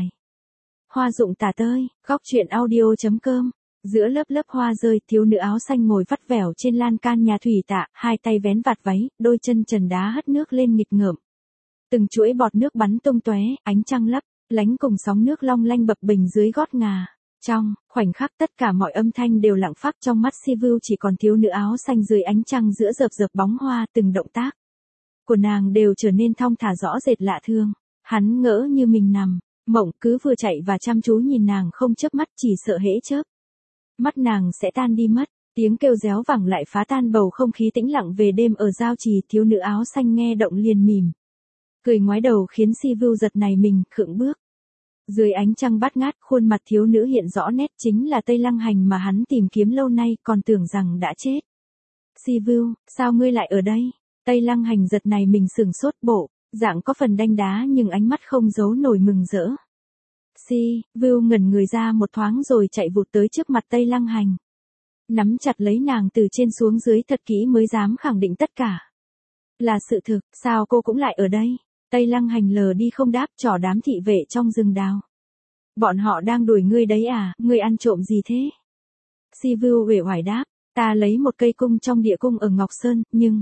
Hoa rụng tả tơi, góc truyện audio chấm com. Giữa lớp lớp hoa rơi, thiếu nữ áo xanh ngồi vắt vẻo trên lan can nhà thủy tạ, hai tay vén vạt váy, đôi chân trần đá hất nước lên nghịch ngợm. Từng chuỗi bọt nước bắn tung tóe, ánh trăng lấp lánh cùng sóng nước long lanh bập bềnh dưới gót ngà. Trong khoảnh khắc tất cả mọi âm thanh đều lặng phắc, trong mắt Sivu chỉ còn thiếu nữ áo xanh dưới ánh trăng, giữa rợp rợp bóng hoa, từng động tác của nàng đều trở nên thong thả rõ rệt lạ thương. Hắn ngỡ như mình nằm mộng, cứ vừa chạy và chăm chú nhìn nàng không chớp mắt, chỉ sợ hễ chớp mắt nàng sẽ tan đi mất. Tiếng kêu réo vẳng lại phá tan bầu không khí tĩnh lặng về đêm ở giao trì. Thiếu nữ áo xanh nghe động liền mỉm cười ngoái đầu khiến Si Vu giật nảy mình, khựng bước. Dưới ánh trăng bát ngát, khuôn mặt thiếu nữ hiện rõ nét, chính là Tây Lăng Hành mà hắn tìm kiếm lâu nay, còn tưởng rằng đã chết. Si Vu, sao ngươi lại ở đây? Tây Lăng Hành giật nảy mình sửng sốt, bộ dạng có phần đanh đá nhưng ánh mắt không giấu nổi mừng rỡ. Si Vu ngẩn người ra một thoáng rồi chạy vụt tới trước mặt Tây Lăng Hành. Nắm chặt lấy nàng từ trên xuống dưới thật kỹ mới dám khẳng định tất cả. Là sự thực, sao cô cũng lại ở đây? Tây Lăng Hành lờ đi không đáp, trỏ đám thị vệ trong rừng đào. Bọn họ đang đuổi ngươi đấy à, ngươi ăn trộm gì thế? Si Vu uể oải đáp, ta lấy một cây cung trong địa cung ở Ngọc Sơn, nhưng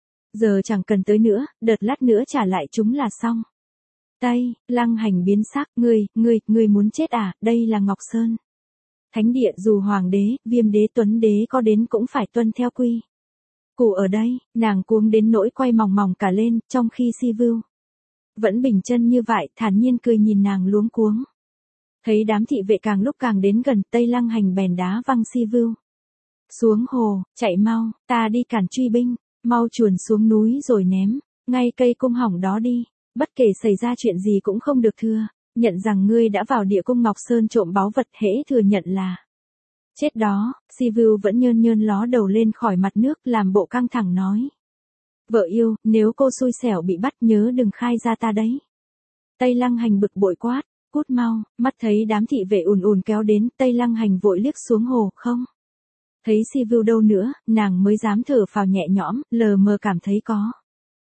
giờ chẳng cần tới nữa, đợt lát nữa trả lại chúng là xong. Tây Lăng Hành biến sắc, ngươi, ngươi, ngươi muốn chết à, đây là Ngọc Sơn. Thánh địa, dù hoàng đế, Viêm đế, Tuấn đế có đến cũng phải tuân theo quy củ ở đây. Nàng cuống đến nỗi quay mòng mòng cả lên, trong khi Si Vu vẫn bình chân như vậy, thản nhiên cười nhìn nàng luống cuống. Thấy đám thị vệ càng lúc càng đến gần, Tây Lăng Hành bèn đá văng Si Vu xuống hồ, chạy mau, ta đi cản truy binh, mau chuồn xuống núi rồi ném ngay cây cung hỏng đó đi, bất kể xảy ra chuyện gì cũng không được thừa nhận rằng ngươi đã vào địa cung Ngọc Sơn trộm báu vật, hễ thừa nhận là chết đó. Si Vu vẫn nhơn nhơn ló đầu lên khỏi mặt nước, làm bộ căng thẳng nói. Vợ yêu, nếu cô xui xẻo bị bắt nhớ đừng khai ra ta đấy. Tây Lăng Hành bực bội quát, cút mau. Mắt thấy đám thị vệ ùn ùn kéo đến, Tây Lăng Hành vội liếc xuống hồ, không thấy Si Vu đâu nữa, nàng mới dám thở phào nhẹ nhõm, lờ mờ cảm thấy có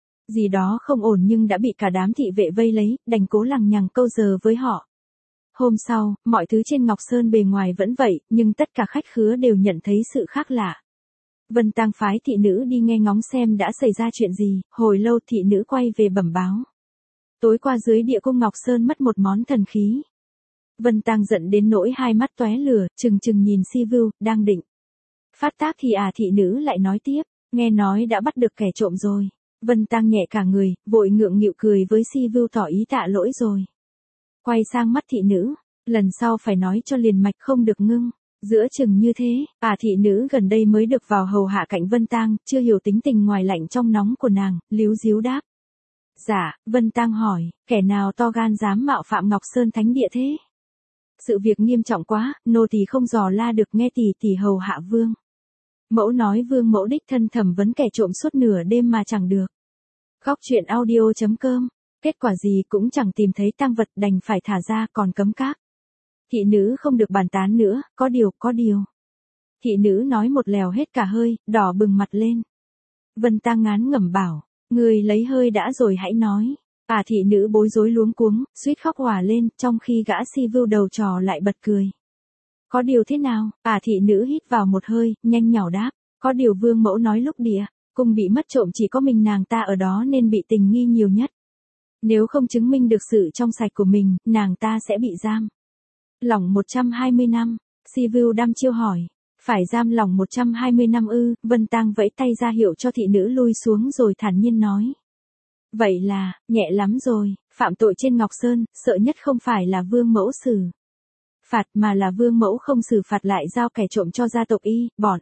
gì đó không ổn nhưng đã bị cả đám thị vệ vây lấy, đành cố lằng nhằng câu giờ với họ. Hôm sau, mọi thứ trên Ngọc Sơn bề ngoài vẫn vậy, nhưng tất cả khách khứa đều nhận thấy sự khác lạ. Vân Tang phái thị nữ đi nghe ngóng xem đã xảy ra chuyện gì, hồi lâu thị nữ quay về bẩm báo. Tối qua dưới địa cung Ngọc Sơn mất một món thần khí. Vân Tang giận đến nỗi hai mắt tóe lửa, trừng trừng nhìn Si Vu, đang định phát tác thì à thị nữ lại nói tiếp, nghe nói đã bắt được kẻ trộm rồi. Vân Tang nhẹ cả người, vội ngượng nghịu cười với Si Vu tỏ ý tạ lỗi rồi quay sang mắt thị nữ, lần sau phải nói cho liền mạch, không được ngưng giữa chừng như thế. À thị nữ gần đây mới được vào hầu hạ cạnh Vân Tang, chưa hiểu tính tình ngoài lạnh trong nóng của nàng, líu díu đáp. Dạ. Vân Tang hỏi, kẻ nào to gan dám mạo phạm Ngọc Sơn thánh địa thế? Sự việc nghiêm trọng quá, nô tỳ không dò la được, nghe tỳ tỳ hầu hạ vương mẫu nói vương mẫu đích thân thẩm vấn kẻ trộm suốt nửa đêm mà chẳng được. Góc truyện audio chấm com. Kết quả gì cũng chẳng tìm thấy tang vật, đành phải thả ra, còn cấm các thị nữ không được bàn tán nữa, có điều, có điều. Thị nữ nói một lèo hết cả hơi, đỏ bừng mặt lên. Vân Tang ngán ngẩm bảo, người lấy hơi đã rồi hãy nói. À thị nữ bối rối luống cuống, suýt khóc òa lên, trong khi gã Si Vu đầu trò lại bật cười. Có điều thế nào? À thị nữ hít vào một hơi, nhanh nhỏ đáp, có điều vương mẫu nói lúc địa cung bị mất trộm chỉ có mình nàng ta ở đó nên bị tình nghi nhiều nhất. Nếu không chứng minh được sự trong sạch của mình, nàng ta sẽ bị giam lỏng một trăm hai mươi năm. Si Vu đăm chiêu hỏi, phải giam lỏng một trăm hai mươi năm ư? Vân Tang vẫy tay ra hiệu cho thị nữ lui xuống rồi thản nhiên nói. Vậy là, nhẹ lắm rồi, phạm tội trên Ngọc Sơn, sợ nhất không phải là vương mẫu xử phạt mà là vương mẫu không xử phạt lại giao kẻ trộm cho gia tộc y, bọn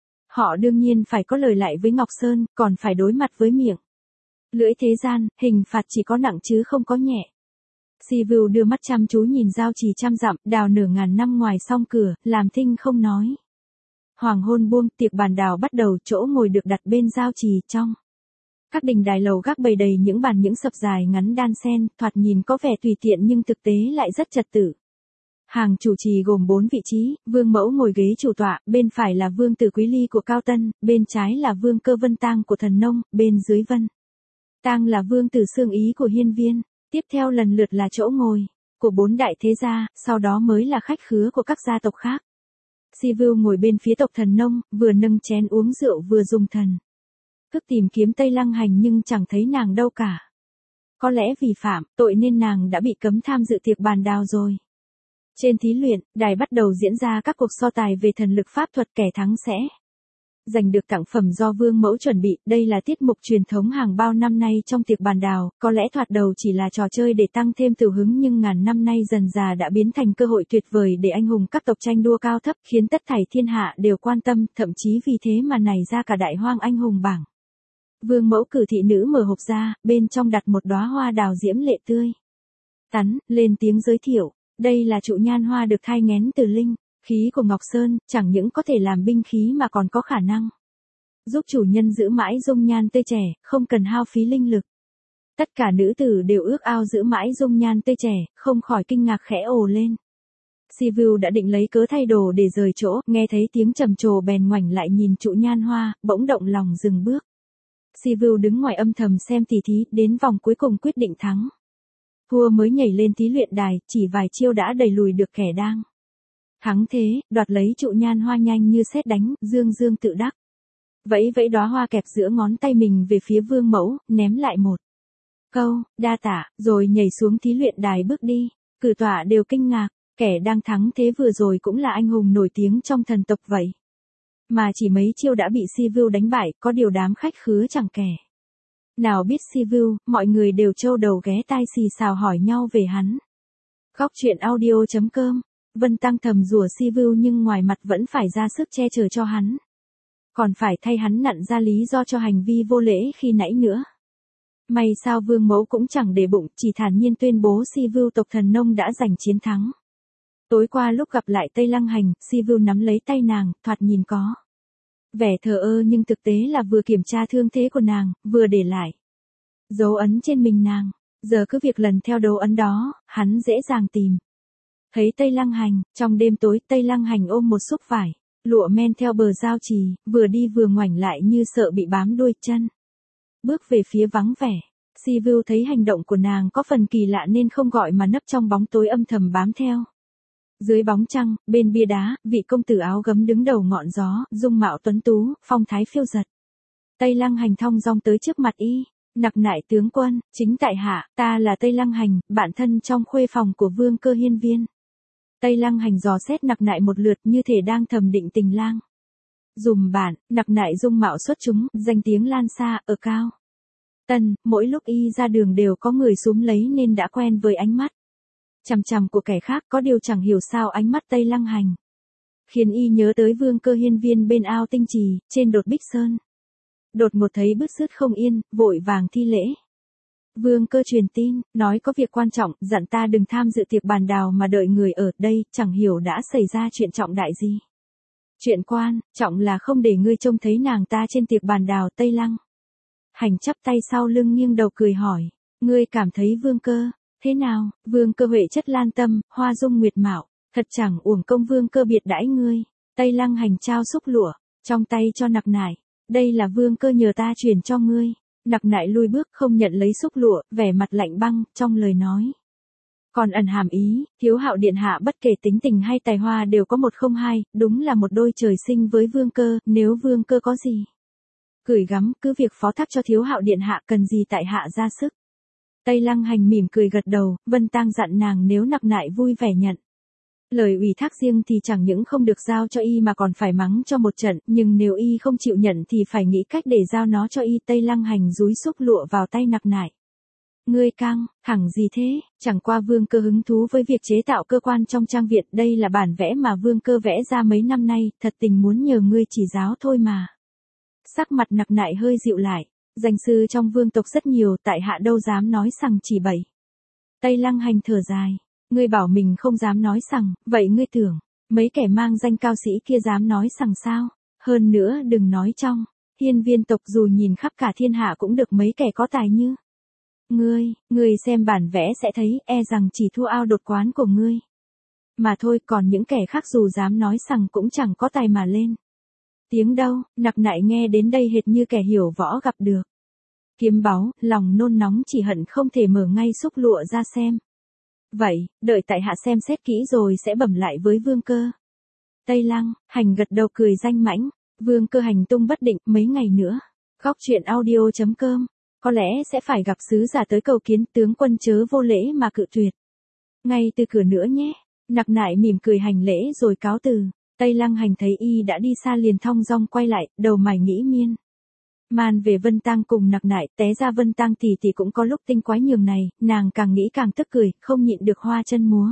họ đương nhiên phải có lời lại với Ngọc Sơn, còn phải đối mặt với miệng lưỡi thế gian, hình phạt chỉ có nặng chứ không có nhẹ. Si Vu đưa mắt chăm chú nhìn giao trì trăm dặm, đào nửa ngàn năm ngoài song cửa, làm thinh không nói. Hoàng hôn buông, tiệc bàn đào bắt đầu, chỗ ngồi được đặt bên giao trì trong các đình đài lầu gác bày đầy những bàn những sập dài ngắn đan xen, thoạt nhìn có vẻ tùy tiện nhưng thực tế lại rất trật tự. Hàng chủ trì gồm bốn vị trí, vương mẫu ngồi ghế chủ tọa, bên phải là vương tử Quý Ly của Cao Tân, bên trái là vương cơ Vân Tang của Thần Nông, bên dưới Vân Tang là vương tử Sương Ý của Hiên Viên. Tiếp theo lần lượt là chỗ ngồi của bốn đại thế gia, sau đó mới là khách khứa của các gia tộc khác. Si Vu ngồi bên phía tộc Thần Nông, vừa nâng chén uống rượu vừa dùng thần thức tìm kiếm Tây Lăng Hành nhưng chẳng thấy nàng đâu cả. Có lẽ vì phạm tội nên nàng đã bị cấm tham dự tiệc bàn đào rồi. Trên thí luyện, đài bắt đầu diễn ra các cuộc so tài về thần lực pháp thuật, kẻ thắng sẽ Giành được tặng phẩm do vương mẫu chuẩn bị, đây là tiết mục truyền thống hàng bao năm nay trong tiệc bàn đào, có lẽ thoạt đầu chỉ là trò chơi để tăng thêm tửu hứng nhưng ngàn năm nay dần dà đã biến thành cơ hội tuyệt vời để anh hùng các tộc tranh đua cao thấp, khiến tất thảy thiên hạ đều quan tâm, thậm chí vì thế mà nảy ra cả đại hoang anh hùng bảng. Vương mẫu cử thị nữ mở hộp ra, bên trong đặt một đóa hoa đào diễm lệ tươi tắn, lên tiếng giới thiệu, đây là trụ nhan hoa được thai nghén từ linh khí của Ngọc Sơn, chẳng những có thể làm binh khí mà còn có khả năng giúp chủ nhân giữ mãi dung nhan tươi trẻ, không cần hao phí linh lực. Tất cả nữ tử đều ước ao giữ mãi dung nhan tươi trẻ, không khỏi kinh ngạc khẽ ồ lên. Sivu đã định lấy cớ thay đồ để rời chỗ, nghe thấy tiếng trầm trồ bèn ngoảnh lại nhìn trụ nhan hoa, bỗng động lòng dừng bước. Sivu đứng ngoài âm thầm xem tỉ thí, đến vòng cuối cùng quyết định thắng thua mới nhảy lên thí luyện đài, chỉ vài chiêu đã đẩy lùi được kẻ đang thắng thế, đoạt lấy trụ nhan hoa nhanh như sét đánh, dương dương tự đắc. Vẫy vẫy đóa hoa kẹp giữa ngón tay mình về phía vương mẫu, ném lại một câu, đa tạ, rồi nhảy xuống thí luyện đài bước đi. Cử tọa đều kinh ngạc, kẻ đang thắng thế vừa rồi cũng là anh hùng nổi tiếng trong thần tộc vậy. Mà chỉ mấy chiêu đã bị Sivu đánh bại, có điều đám khách khứa chẳng kẻ nào biết Sivu, mọi người đều trâu đầu ghé tai xì xào hỏi nhau về hắn. Góc truyện audio chấm com. Vân Tăng thầm rủa Sivu nhưng ngoài mặt vẫn phải ra sức che chở cho hắn. Còn phải thay hắn nặn ra lý do cho hành vi vô lễ khi nãy nữa. May sao vương mẫu cũng chẳng để bụng, chỉ thản nhiên tuyên bố Sivu tộc thần nông đã giành chiến thắng. Tối qua lúc gặp lại Tây Lăng Hành, Sivu nắm lấy tay nàng, thoạt nhìn có vẻ thờ ơ nhưng thực tế là vừa kiểm tra thương thế của nàng, vừa để lại dấu ấn trên mình nàng. Giờ cứ việc lần theo dấu ấn đó, hắn dễ dàng tìm thấy Tây Lăng Hành. Trong đêm tối, Tây Lăng Hành ôm một xúc vải lụa men theo bờ giao trì, vừa đi vừa ngoảnh lại như sợ bị bám đuôi chân. Bước về phía vắng vẻ. Sivu thấy hành động của nàng có phần kỳ lạ nên không gọi mà nấp trong bóng tối âm thầm bám theo. Dưới bóng trăng, bên bia đá, vị công tử áo gấm đứng đầu ngọn gió, dung mạo tuấn tú, phong thái phiêu dật. Tây Lăng Hành thong dong tới trước mặt y, nặc nại tướng quân, chính tại hạ, ta là Tây Lăng Hành, bạn thân trong khuê phòng của vương cơ hiên viên. Tây Lăng Hành dò xét nặc nại một lượt như thể đang thầm định tình lang. Dùm bạn, nặc nại dung mạo xuất chúng, danh tiếng lan xa, ở cao Tân, mỗi lúc y ra đường đều có người súm lấy nên đã quen với ánh mắt chằm chằm của kẻ khác, có điều chẳng hiểu sao ánh mắt Tây Lăng Hành khiến y nhớ tới vương cơ hiên viên bên ao tinh trì, trên đột Bích Sơn. Đột ngột thấy bứt rứt không yên, vội vàng thi lễ. Vương cơ truyền tin, nói có việc quan trọng, dặn ta đừng tham dự tiệc bàn đào mà đợi người ở đây, chẳng hiểu đã xảy ra chuyện trọng đại gì. Chuyện quan, trọng là không để ngươi trông thấy nàng ta trên tiệc bàn đào. Tây Lăng Hành chắp tay sau lưng nghiêng đầu cười hỏi, ngươi cảm thấy vương cơ thế nào? Vương cơ huệ chất lan tâm, hoa dung nguyệt mạo, thật chẳng uổng công vương cơ biệt đãi ngươi. Tây Lăng Hành trao xúc lụa trong tay cho nặc nại, đây là vương cơ nhờ ta truyền cho ngươi. Nặc nại lui bước không nhận lấy xúc lụa, vẻ mặt lạnh băng, trong lời nói còn ẩn hàm ý, thiếu hạo điện hạ bất kể tính tình hay tài hoa đều có một không hai, đúng là một đôi trời sinh với vương cơ, nếu vương cơ có gì gửi gắm, cứ việc phó thác cho thiếu hạo điện hạ, cần gì tại hạ ra sức. Tây Lăng Hành mỉm cười gật đầu, Vân Tang dặn nàng nếu nặc nại vui vẻ nhận lời ủy thác riêng thì chẳng những không được giao cho y mà còn phải mắng cho một trận, nhưng nếu y không chịu nhận thì phải nghĩ cách để giao nó cho y. Tây Lăng Hành dúi xúc lụa vào tay nặc nại. Ngươi căng, thẳng gì thế? Chẳng qua vương cơ hứng thú với việc chế tạo cơ quan trong trang viện, đây là bản vẽ mà vương cơ vẽ ra mấy năm nay, thật tình muốn nhờ ngươi chỉ giáo thôi mà. Sắc mặt nặc nại hơi dịu lại, danh sư trong vương tộc rất nhiều, tại hạ đâu dám nói sằng chỉ bậy. Tây Lăng Hành thở dài. Ngươi bảo mình không dám nói sằng, vậy ngươi tưởng mấy kẻ mang danh cao sĩ kia dám nói sằng sao? Hơn nữa đừng nói trong hiên viên tộc, dù nhìn khắp cả thiên hạ cũng được mấy kẻ có tài như ngươi. Ngươi xem bản vẽ sẽ thấy, e rằng chỉ thua ao đột quán của ngươi mà thôi, còn những kẻ khác dù dám nói sằng cũng chẳng có tài mà lên tiếng đâu. Nặc nại nghe đến đây hệt như kẻ hiểu võ gặp được kiếm báu, lòng nôn nóng chỉ hận không thể mở ngay xúc lụa ra xem. Vậy, đợi tại hạ xem xét kỹ rồi sẽ bẩm lại với vương cơ. Tây Lăng Hành gật đầu cười danh mãnh. Vương cơ hành tung bất định, mấy ngày nữa. Góc truyện audio chấm com. Có lẽ sẽ phải gặp sứ giả tới cầu kiến, tướng quân chớ vô lễ mà cự tuyệt ngay từ cửa nữa nhé. Nặc nại mỉm cười hành lễ rồi cáo từ. Tây Lăng Hành thấy y đã đi xa liền thong dong quay lại, đầu mày nghĩ miên. Man về Vân Tang cùng nặc nại, té ra Vân Tang tỷ tỷ cũng có lúc tinh quái nhường này, nàng càng nghĩ càng tức cười, không nhịn được hoa chân múa.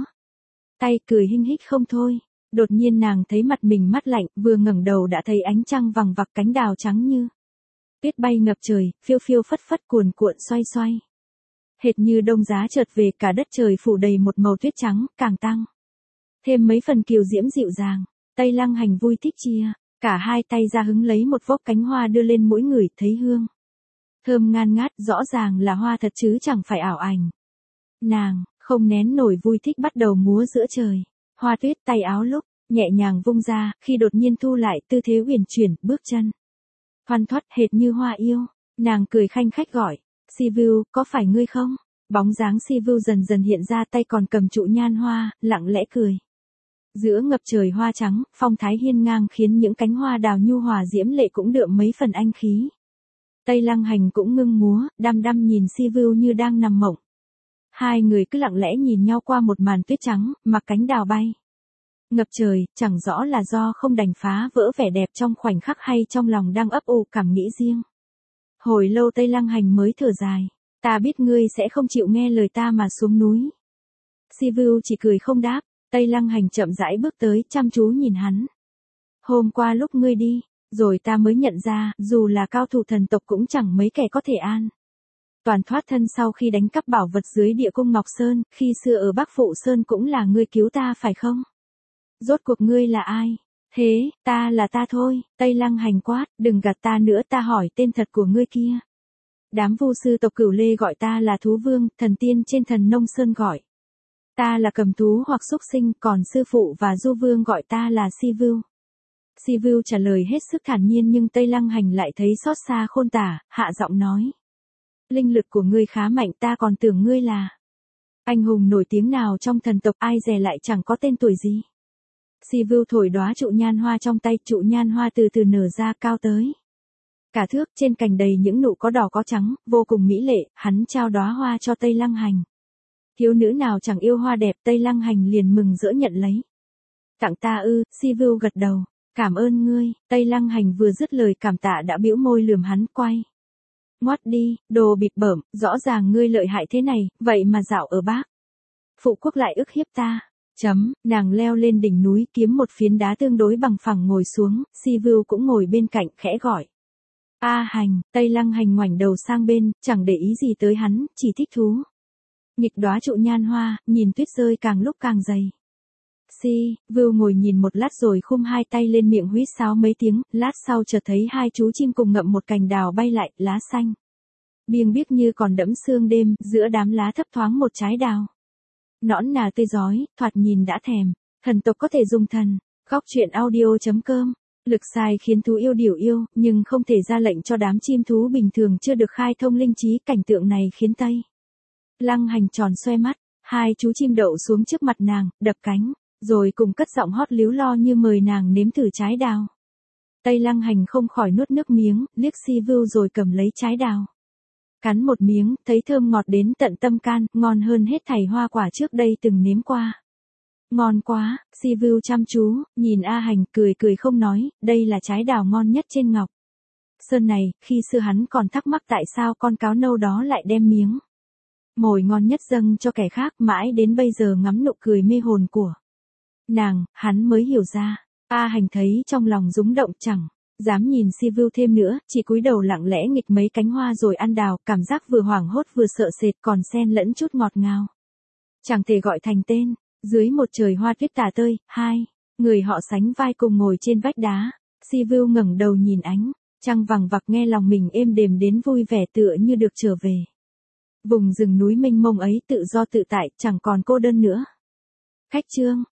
Tay cười hinh hích không thôi. Đột nhiên nàng thấy mặt mình mát lạnh, vừa ngẩng đầu đã thấy ánh trăng vằng vặc, cánh đào trắng như tuyết bay ngập trời, phiêu phiêu phất phất cuồn cuộn xoay xoay. Hệt như đông giá chợt về, cả đất trời phủ đầy một màu tuyết trắng, càng tăng thêm mấy phần kiều diễm dịu dàng. Tây Lăng Hành vui thích chia, cả hai tay ra hứng lấy một vốc cánh hoa đưa lên mũi ngửi, thấy hương thơm ngan ngát, rõ ràng là hoa thật chứ chẳng phải ảo ảnh. Nàng không nén nổi vui thích, bắt đầu múa giữa trời. Hoa tuyết tay áo lúc nhẹ nhàng vung ra, khi đột nhiên thu lại, tư thế uyển chuyển, bước chân thoăn thoắt hệt như hoa yêu. Nàng cười khanh khách gọi, Sivu, có phải ngươi không? Bóng dáng Sivu dần dần hiện ra, tay còn cầm trụ nhan hoa, lặng lẽ cười. Giữa ngập trời hoa trắng, phong thái hiên ngang khiến những cánh hoa đào nhu hòa diễm lệ cũng đượm mấy phần anh khí. Tây Lăng Hành cũng ngưng múa, đăm đăm nhìn Sivu như đang nằm mộng. Hai người cứ lặng lẽ nhìn nhau qua một màn tuyết trắng, mặc cánh đào bay ngập trời, chẳng rõ là do không đành phá vỡ vẻ đẹp trong khoảnh khắc hay trong lòng đang ấp ủ cảm nghĩ riêng. Hồi lâu Tây Lăng Hành mới thở dài, ta biết ngươi sẽ không chịu nghe lời ta mà xuống núi. Sivu chỉ cười không đáp. Tây Lăng Hành chậm rãi bước tới, chăm chú nhìn hắn. Hôm qua lúc ngươi đi, rồi ta mới nhận ra, dù là cao thủ thần tộc cũng chẳng mấy kẻ có thể an toàn thoát thân sau khi đánh cắp bảo vật dưới địa cung Ngọc Sơn, khi xưa ở Bắc Phụ Sơn cũng là ngươi cứu ta phải không? Rốt cuộc ngươi là ai? Thế, ta là ta thôi. Tây Lăng Hành quát, đừng gạt ta nữa, ta hỏi tên thật của ngươi kia. Đám vu sư tộc Cửu Lê gọi ta là Thú Vương, thần tiên trên Thần Nông Sơn gọi ta là cầm thú hoặc súc sinh, còn sư phụ và du vương gọi ta là Sivu. Sivu trả lời hết sức thản nhiên, nhưng Tây Lăng Hành lại thấy xót xa khôn tả, hạ giọng nói. Linh lực của ngươi khá mạnh, ta còn tưởng ngươi là anh hùng nổi tiếng nào trong thần tộc, ai dè lại chẳng có tên tuổi gì. Sivu thổi đóa trụ nhan hoa trong tay, trụ nhan hoa từ từ nở ra cao tới cả thước, trên cành đầy những nụ có đỏ có trắng, vô cùng mỹ lệ, hắn trao đóa hoa cho Tây Lăng Hành. Thiếu nữ nào chẳng yêu hoa đẹp, Tây Lăng Hành liền mừng rỡ nhận lấy. Tặng ta ư? Sivu gật đầu, cảm ơn ngươi. Tây Lăng Hành vừa dứt lời cảm tạ đã bĩu môi lườm hắn, quay ngoắt đi, đồ bịp bợm, rõ ràng ngươi lợi hại thế này, vậy mà dạo ở Bắc Phụ Quốc lại ức hiếp ta. Chấm, nàng leo lên đỉnh núi kiếm một phiến đá tương đối bằng phẳng ngồi xuống, Sivu cũng ngồi bên cạnh khẽ gọi. A Hành. Tây Lăng Hành ngoảnh đầu sang bên, chẳng để ý gì tới hắn, chỉ thích thú nghịch đóa trụ nhan hoa, nhìn tuyết rơi càng lúc càng dày. Si, Vưu ngồi nhìn một lát rồi khum hai tay lên miệng huýt sáo mấy tiếng, lát sau chợt thấy hai chú chim cùng ngậm một cành đào bay lại, lá xanh biêng biếc như còn đẫm sương đêm, giữa đám lá thấp thoáng một trái đào nõn nà tươi rói, thoạt nhìn đã thèm. Thần tộc có thể dùng thần. Góc truyện audio chấm com. Lực sai khiến thú yêu điều yêu, nhưng không thể ra lệnh cho đám chim thú bình thường chưa được khai thông linh trí. Cảnh tượng này khiến Tây Lăng Hành tròn xoe mắt. Hai chú chim đậu xuống trước mặt nàng, đập cánh, rồi cùng cất giọng hót líu lo như mời nàng nếm thử trái đào. Tây Lăng Hành không khỏi nuốt nước miếng, liếc Sivu rồi cầm lấy trái đào. Cắn một miếng, thấy thơm ngọt đến tận tâm can, ngon hơn hết thảy hoa quả trước đây từng nếm qua. Ngon quá. Sivu chăm chú nhìn A Hành, cười cười không nói, đây là trái đào ngon nhất trên Ngọc Sơn này. Khi xưa hắn còn thắc mắc tại sao con cáo nâu đó lại đem miếng mồi ngon nhất dâng cho kẻ khác, mãi đến bây giờ ngắm nụ cười mê hồn của nàng, hắn mới hiểu ra. A Hành thấy trong lòng rúng động, chẳng dám nhìn Sivu thêm nữa, chỉ cúi đầu lặng lẽ nghịch mấy cánh hoa rồi ăn đào, cảm giác vừa hoảng hốt vừa sợ sệt, còn xen lẫn chút ngọt ngào. Chẳng thể gọi thành tên. Dưới một trời hoa tuyết tả tơi, hai người họ sánh vai cùng ngồi trên vách đá. Sivu ngẩng đầu nhìn ánh trăng vằng vặc, nghe lòng mình êm đềm đến vui vẻ, tựa như được trở về vùng rừng núi mênh mông ấy, tự do tự tại, chẳng còn cô đơn nữa. Khách chương.